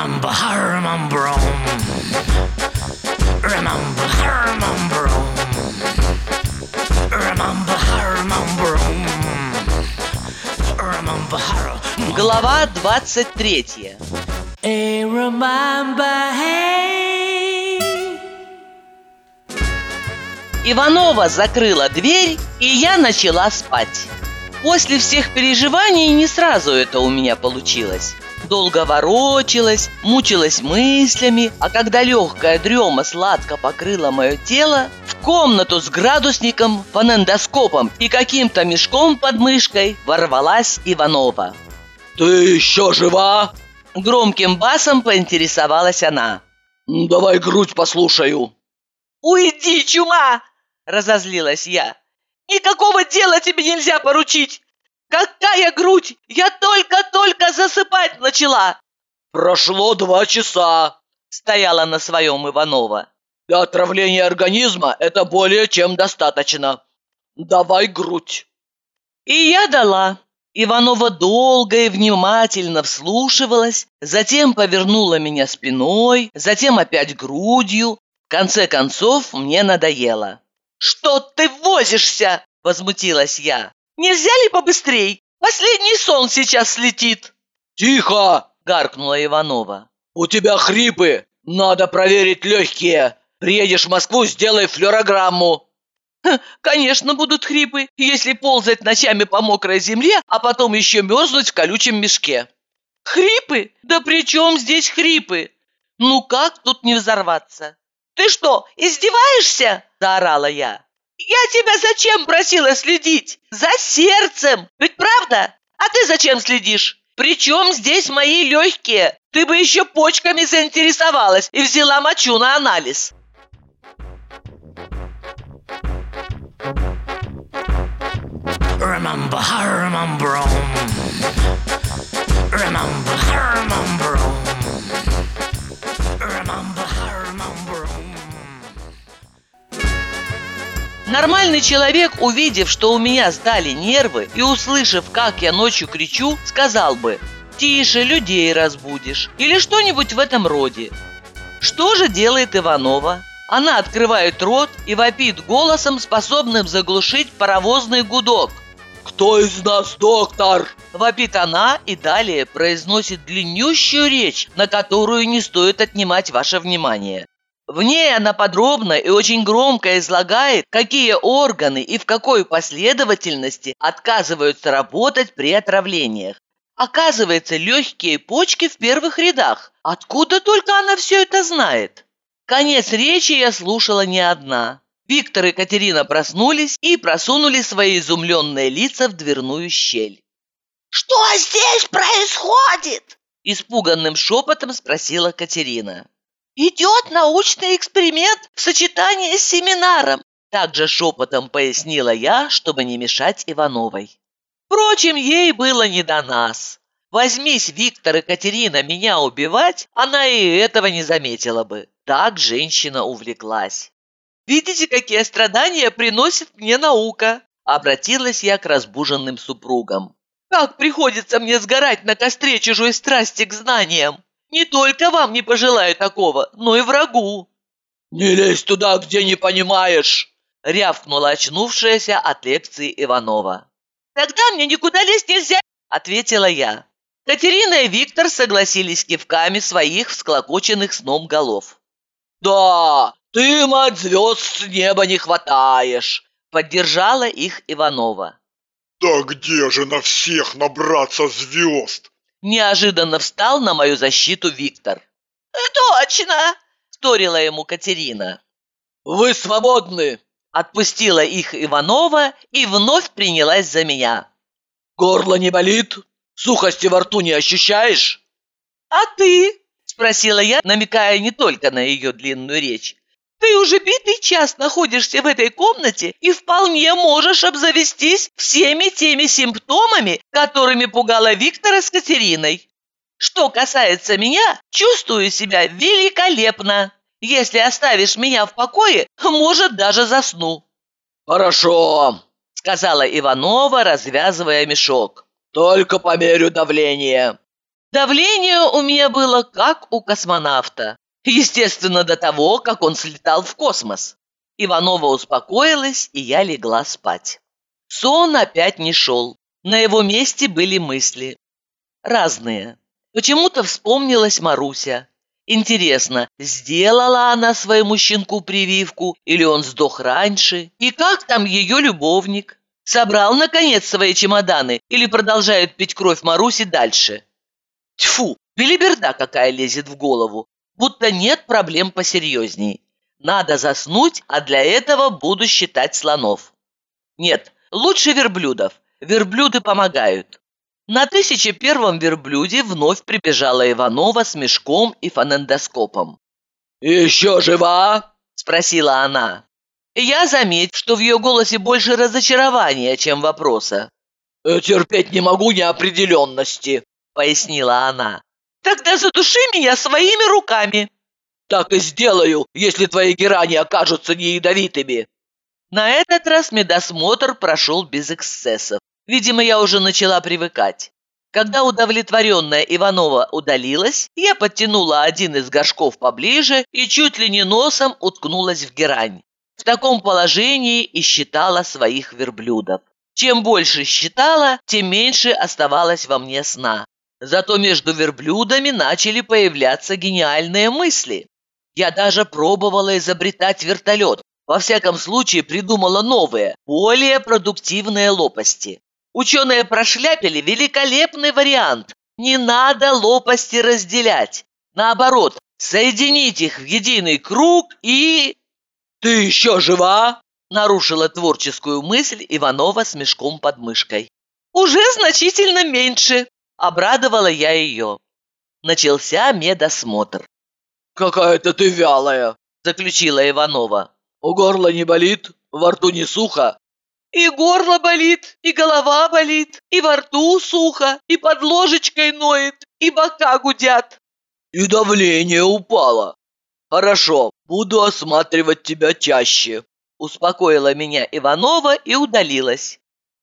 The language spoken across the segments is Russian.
Remember, I remember, remember, I remember, remember, I remember, remember, I... Глава 23. Hey, remember, hey. Иванова закрыла дверь, и я начала спать. После всех переживаний не сразу это у меня получилось. Долго ворочалась, мучилась мыслями, а когда легкая дрема сладко покрыла мое тело, в комнату с градусником, фонендоскопом и каким-то мешком под мышкой ворвалась Иванова. «Ты еще жива?» Громким басом поинтересовалась она. «Давай грудь послушаю». «Уйди, чума!» – разозлилась я. «Никакого дела тебе нельзя поручить! Какая грудь! Я только-только засыпать начала!» «Прошло 2 часа!» – стояла на своем Иванова. «Для отравления организма это более чем достаточно. Давай грудь!» И я дала. Иванова долго и внимательно вслушивалась, затем повернула меня спиной, затем опять грудью. В конце концов, мне надоело. «Что ты возишься?» – возмутилась я. «Нельзя ли побыстрей? Последний сон сейчас слетит!» «Тихо!» – гаркнула Иванова. «У тебя хрипы! Надо проверить легкие! Приедешь в Москву, сделай флюорограмму!» «Конечно будут хрипы, если ползать ночами по мокрой земле, а потом еще мерзнуть в колючем мешке». «Хрипы? Да при чем здесь хрипы? Ну как тут не взорваться?» «Ты что, издеваешься?» – заорала я. «Я тебя зачем просила следить? За сердцем! Ведь правда? А ты зачем следишь? Причем здесь мои легкие? Ты бы еще почками заинтересовалась и взяла мочу на анализ». Remember, I remember, remember, I remember, remember, I remember. Нормальный человек, увидев, что у меня сдали нервы и услышав, как я ночью кричу, сказал бы: «Тише, людей разбудишь» или что-нибудь в этом роде. Что же делает Иванова? Она открывает рот и вопит голосом, способным заглушить паровозный гудок. «Кто из нас доктор?» Вопит она и далее произносит длиннющую речь, на которую не стоит отнимать ваше внимание. В ней она подробно и очень громко излагает, какие органы и в какой последовательности отказываются работать при отравлениях. Оказывается, легкие и почки в первых рядах. Откуда только она все это знает? Конец речи я слушала не одна. Виктор и Катерина проснулись и просунули свои изумленные лица в дверную щель. «Что здесь происходит?» – испуганным шепотом спросила Катерина. «Идет научный эксперимент в сочетании с семинаром», – также шепотом пояснила я, чтобы не мешать Ивановой. Впрочем, ей было не до нас. Возьмись Виктор и Катерина меня убивать, она и этого не заметила бы. Так женщина увлеклась. «Видите, какие страдания приносит мне наука?» – обратилась я к разбуженным супругам. «Как приходится мне сгорать на костре чужой страсти к знаниям! Не только вам не пожелаю такого, но и врагу!» «Не лезь туда, где не понимаешь!» – рявкнула очнувшаяся от лекции Иванова. «Тогда мне никуда лезть нельзя!» – ответила я. Катерина и Виктор согласились кивками своих всклокоченных сном голов. «Да, ты, мать, звезд с неба не хватаешь!» – поддержала их Иванова. «Да где же на всех набраться звезд?» Неожиданно встал на мою защиту Виктор. «Точно!» – вторила ему Катерина. «Вы свободны!» – отпустила их Иванова и вновь принялась за меня. «Горло не болит? Сухости во рту не ощущаешь?» «А ты?» – спросила я, намекая не только на ее длинную речь. «Ты уже битый час находишься в этой комнате и вполне можешь обзавестись всеми теми симптомами, которыми пугала Виктора с Катериной. Что касается меня, чувствую себя великолепно. Если оставишь меня в покое, может, даже засну». «Хорошо», – сказала Иванова, развязывая мешок. «Только померю давление». Давление у меня было как у космонавта. Естественно, до того, как он слетал в космос. Иванова успокоилась, и я легла спать. Сон опять не шел. На его месте были мысли. Разные. Почему-то вспомнилась Маруся. Интересно, сделала она своему щенку прививку, или он сдох раньше? И как там ее любовник? Собрал, наконец, свои чемоданы или продолжает пить кровь Маруси дальше? Тьфу, белиберда какая лезет в голову. Будто нет проблем посерьезней. Надо заснуть, а для этого буду считать слонов. Нет, лучше верблюдов. Верблюды помогают. На 1001-м верблюде вновь прибежала Иванова с мешком и фонендоскопом. «Еще жива?» – спросила она. Я заметил, что в ее голосе больше разочарования, чем вопроса. «Терпеть не могу неопределенности», – пояснила она. «Тогда задуши меня своими руками». «Так и сделаю, если твои герани окажутся не ядовитыми». На этот раз медосмотр прошел без эксцессов. Видимо, я уже начала привыкать. Когда удовлетворенная Иванова удалилась, я подтянула один из горшков поближе и чуть ли не носом уткнулась в герань. В таком положении и считала своих верблюдов. Чем больше считала, тем меньше оставалось во мне сна. Зато между верблюдами начали появляться гениальные мысли. Я даже пробовала изобретать вертолет. Во всяком случае, придумала новые, более продуктивные лопасти. Ученые прошляпили великолепный вариант. Не надо лопасти разделять. Наоборот, соединить их в единый круг и... «Ты еще жива?» – нарушила творческую мысль Иванова с мешком под мышкой. «Уже значительно меньше», – обрадовала я ее. Начался медосмотр. «Какая-то ты вялая», – заключила Иванова. «У горла не болит? Во рту не сухо?» «И горло болит, и голова болит, и во рту сухо, и под ложечкой ноет, и бока гудят». «И давление упало. Хорошо, буду осматривать тебя чаще», – успокоила меня Иванова и удалилась.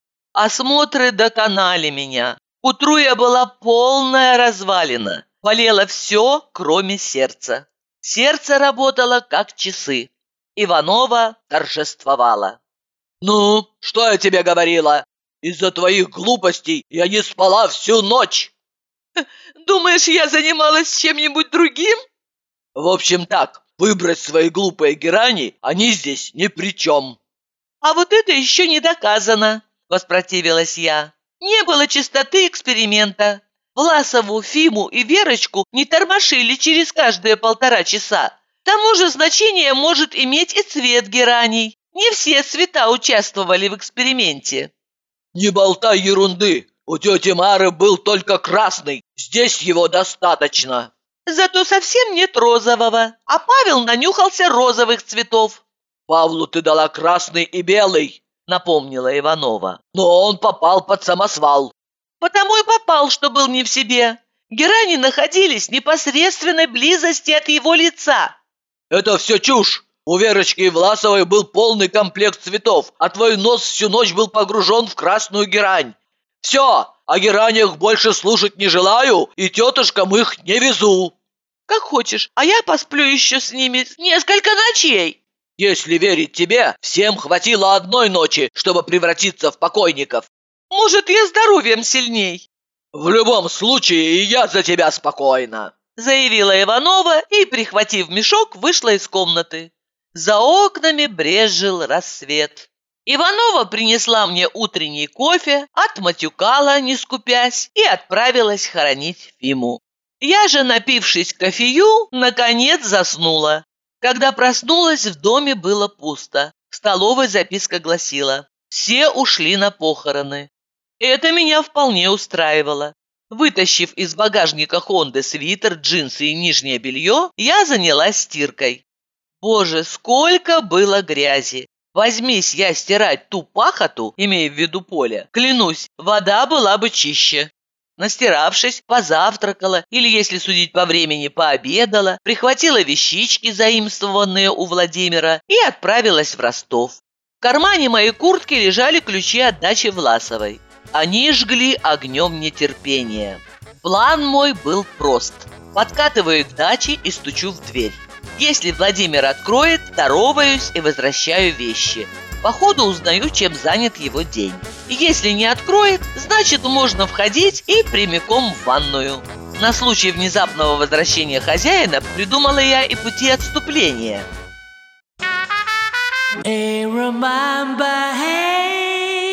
Осмотры доконали меня. К утру я была полная развалина. Болело все, кроме сердца. Сердце работало как часы. Иванова торжествовала. «Ну, что я тебе говорила? Из-за твоих глупостей я не спала всю ночь!» «Думаешь, я занималась чем-нибудь другим?» «В общем так, выбрось свои глупые герани, они здесь ни при чем». «А вот это еще не доказано», – воспротивилась я. «Не было чистоты эксперимента. Власову, Фиму и Верочку не тормошили через каждые 1,5 часа. К тому же значение может иметь и цвет гераний. Не все цвета участвовали в эксперименте». «Не болтай ерунды. У тети Мары был только красный. Здесь его достаточно». «Зато совсем нет розового, а Павел нанюхался розовых цветов». «Павлу ты дала красный и белый», — напомнила Иванова. «но он попал под самосвал». «Потому и попал, что был не в себе. Герани находились в непосредственной близости от его лица». «Это все чушь. У Верочки и Власовой был полный комплект цветов, а твой нос всю ночь был погружен в красную герань. Все, о гераниях больше слушать не желаю, и тетушкам их не везу». «Как хочешь, а я посплю еще с ними несколько ночей». «Если верить тебе, всем хватило одной ночи, чтобы превратиться в покойников». «Может, я здоровьем сильней?» «В любом случае, и я за тебя спокойна», – заявила Иванова и, прихватив мешок, вышла из комнаты. За окнами брезжил рассвет. Иванова принесла мне утренний кофе, отматюкала, не скупясь, и отправилась хоронить Фиму. Я же, напившись кофею, наконец заснула. Когда проснулась, в доме было пусто. В столовой записка гласила: «Все ушли на похороны». Это меня вполне устраивало. Вытащив из багажника Хонды свитер, джинсы и нижнее белье, я занялась стиркой. Боже, сколько было грязи! Возьмись я стирать ту пахоту, имея в виду поле, клянусь, вода была бы чище. Настиравшись, позавтракала или, если судить по времени, пообедала, прихватила вещички, заимствованные у Владимира, и отправилась в Ростов. В кармане моей куртки лежали ключи от дачи Власовой. Они жгли огнем нетерпения. План мой был прост. Подкатываю к даче и стучу в дверь. Если Владимир откроет, здороваюсь и возвращаю вещи. По ходу узнаю, чем занят его день. Если не откроет, значит, можно входить и прямиком в ванную. На случай внезапного возвращения хозяина придумала я и пути отступления. Hey, remember, hey.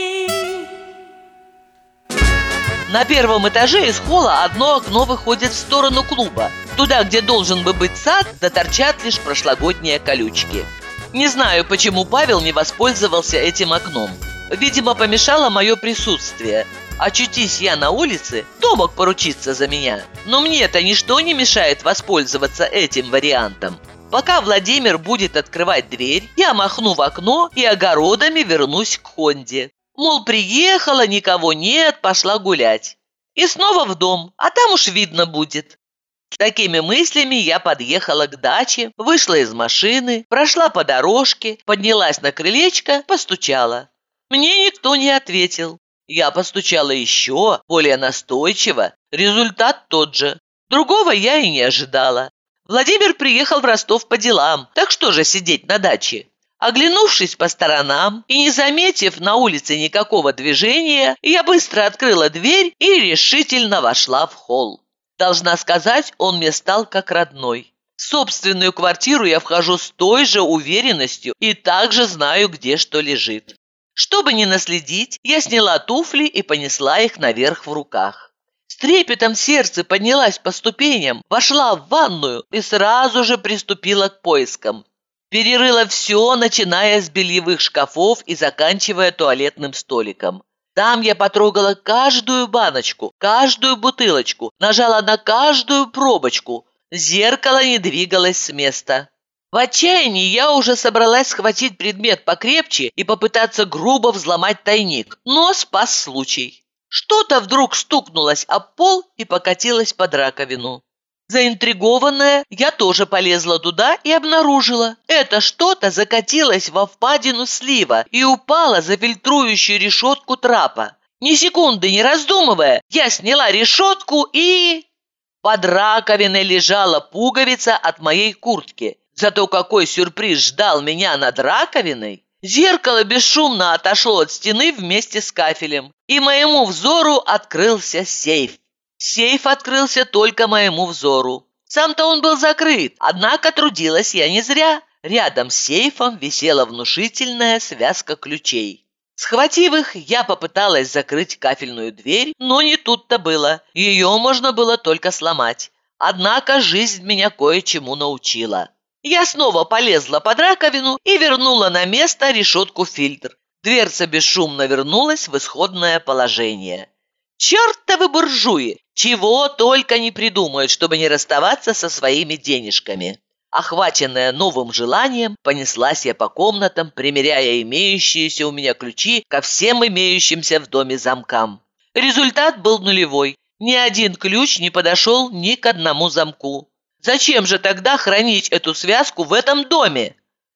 На первом этаже из холла одно окно выходит в сторону клуба. Туда, где должен бы быть сад, да торчат лишь прошлогодние колючки. Не знаю, почему Павел не воспользовался этим окном. Видимо, помешало мое присутствие. Очутись я на улице, кто мог поручиться за меня? Но мне-то ничто не мешает воспользоваться этим вариантом. Пока Владимир будет открывать дверь, я махну в окно и огородами вернусь к Хонде. Мол, приехала, никого нет, пошла гулять. И снова в дом, а там уж видно будет. С такими мыслями я подъехала к даче, вышла из машины, прошла по дорожке, поднялась на крылечко, постучала. Мне никто не ответил. Я постучала еще, более настойчиво, результат тот же. Другого я и не ожидала. Владимир приехал в Ростов по делам, так что же сидеть на даче? Оглянувшись по сторонам и не заметив на улице никакого движения, я быстро открыла дверь и решительно вошла в холл. Должна сказать, он мне стал как родной. В собственную квартиру я вхожу с той же уверенностью и также знаю, где что лежит. Чтобы не наследить, я сняла туфли и понесла их наверх в руках. С трепетом сердца поднялась по ступеням, вошла в ванную и сразу же приступила к поискам. Перерыла все, начиная с бельевых шкафов и заканчивая туалетным столиком. Там я потрогала каждую баночку, каждую бутылочку, нажала на каждую пробочку. Зеркало не двигалось с места. В отчаянии я уже собралась схватить предмет покрепче и попытаться грубо взломать тайник, но спас случай. Что-то вдруг стукнулось об пол и покатилось под раковину. Заинтригованная, я тоже полезла туда и обнаружила. Это что-то закатилось во впадину слива и упало за фильтрующую решетку трапа. Ни секунды не раздумывая, я сняла решетку и... Под раковиной лежала пуговица от моей куртки. Зато какой сюрприз ждал меня над раковиной! Зеркало бесшумно отошло от стены вместе с кафелем, и моему взору открылся сейф. Сейф открылся только моему взору. Сам-то он был закрыт, однако трудилась я не зря. Рядом с сейфом висела внушительная связка ключей. Схватив их, я попыталась закрыть кафельную дверь, но не тут-то было. Ее можно было только сломать. Однако жизнь меня кое-чему научила. Я снова полезла под раковину и вернула на место решетку-фильтр. Дверца бесшумно вернулась в исходное положение. Чертовы буржуи! Чего только не придумают, чтобы не расставаться со своими денежками. Охваченная новым желанием, понеслась я по комнатам, примеряя имеющиеся у меня ключи ко всем имеющимся в доме замкам. Результат был нулевой. Ни один ключ не подошел ни к одному замку. Зачем же тогда хранить эту связку в этом доме?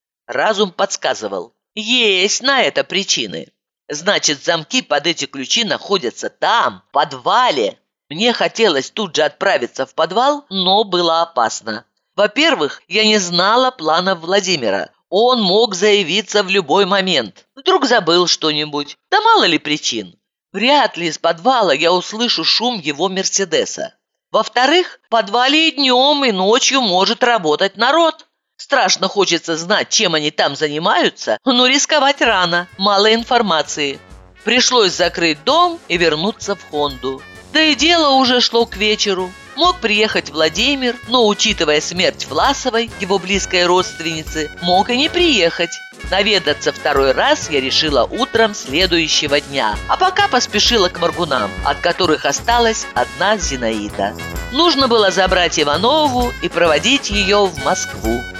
Разум подсказывал. Есть на это причины. Значит, замки под эти ключи находятся там, в подвале. Мне хотелось тут же отправиться в подвал, но было опасно. Во-первых, я не знала планов Владимира. Он мог заявиться в любой момент. Вдруг забыл что-нибудь. Да мало ли причин. Вряд ли из подвала я услышу шум его «Мерседеса». Во-вторых, в подвале и днем, и ночью может работать народ. Страшно хочется знать, чем они там занимаются, но рисковать рано, мало информации. Пришлось закрыть дом и вернуться в Хонду. Да и дело уже шло к вечеру. Мог приехать Владимир, но, учитывая смерть Власовой, его близкой родственницы, мог и не приехать. Наведаться второй раз я решила утром следующего дня, а пока поспешила к Моргунам, от которых осталась одна Зинаида. Нужно было забрать Иванову и проводить ее в Москву.